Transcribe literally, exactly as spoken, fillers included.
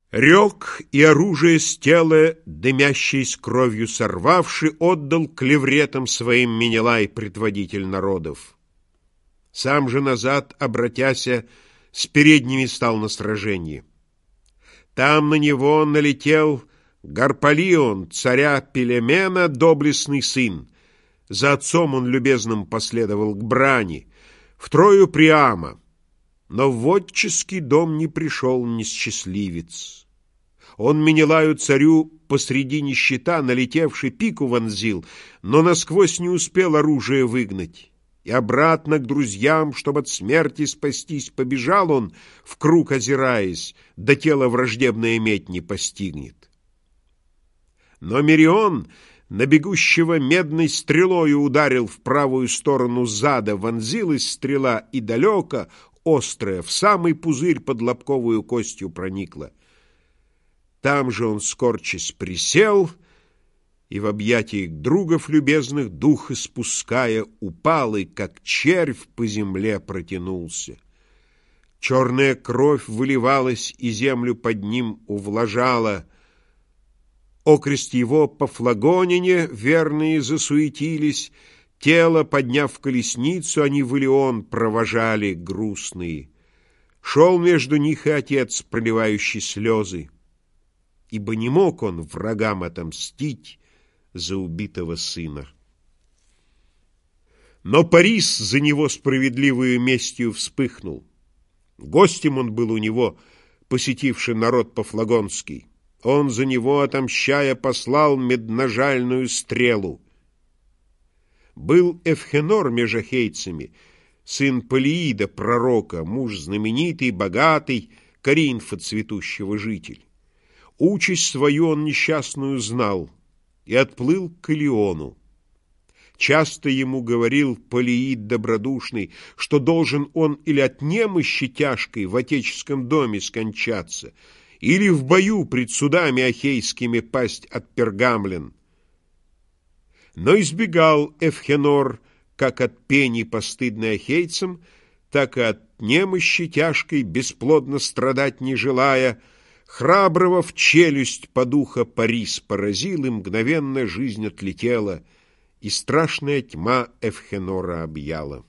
Рек и оружие с тела, дымящееся кровью сорвавши, отдал клевретам своим Менелай, предводитель народов. Сам же назад, обратяся, с передними стал на сражении. Там на него налетел Гарпалион, царя Пелемена, доблестный сын. За отцом он любезным последовал к брани, в Трою Приама. Но в отческий дом не пришел несчастливец. Он Менелаю царю посредине щита, налетевший, пику вонзил, но насквозь не успел оружие выгнать. И обратно к друзьям, чтобы от смерти спастись, побежал он, в круг озираясь, до тела враждебная медь не постигнет. Но Мерион на бегущего медной стрелою ударил в правую сторону зада, вонзилась стрела и далеко, острая, в самый пузырь под лобковую костью проникла. Там же он, скорчась, присел и в объятиях другов любезных, дух испуская, упал и, как червь, по земле протянулся. Черная кровь выливалась и землю под ним увлажала. Окрест его по флагонине верные засуетились, тело, подняв в колесницу, они в Илион провожали грустные. Шел между них и отец, проливающий слезы, ибо не мог он врагам отомстить за убитого сына. Но Парис за него справедливую местью вспыхнул. Гостем он был у него, посетивший народ пафлагонский. Он за него, отомщая, послал медножальную стрелу. Был Эвхенор меж ахейцами, сын Полиида, пророка, муж знаменитый, богатый, Коринфа цветущего житель. Участь свою он несчастную знал и отплыл к Илиону. Часто ему говорил Полиид добродушный, что должен он или от немощи тяжкой в отеческом доме скончаться, или в бою пред судами ахейскими пасть от пергамлен. Но избегал Эвхенор как от пени постыдной ахейцам, так и от немощи тяжкой, бесплодно страдать не желая. Храброго в челюсть подуха Парис поразил, и мгновенно жизнь отлетела, и страшная тьма Эвхенора объяла.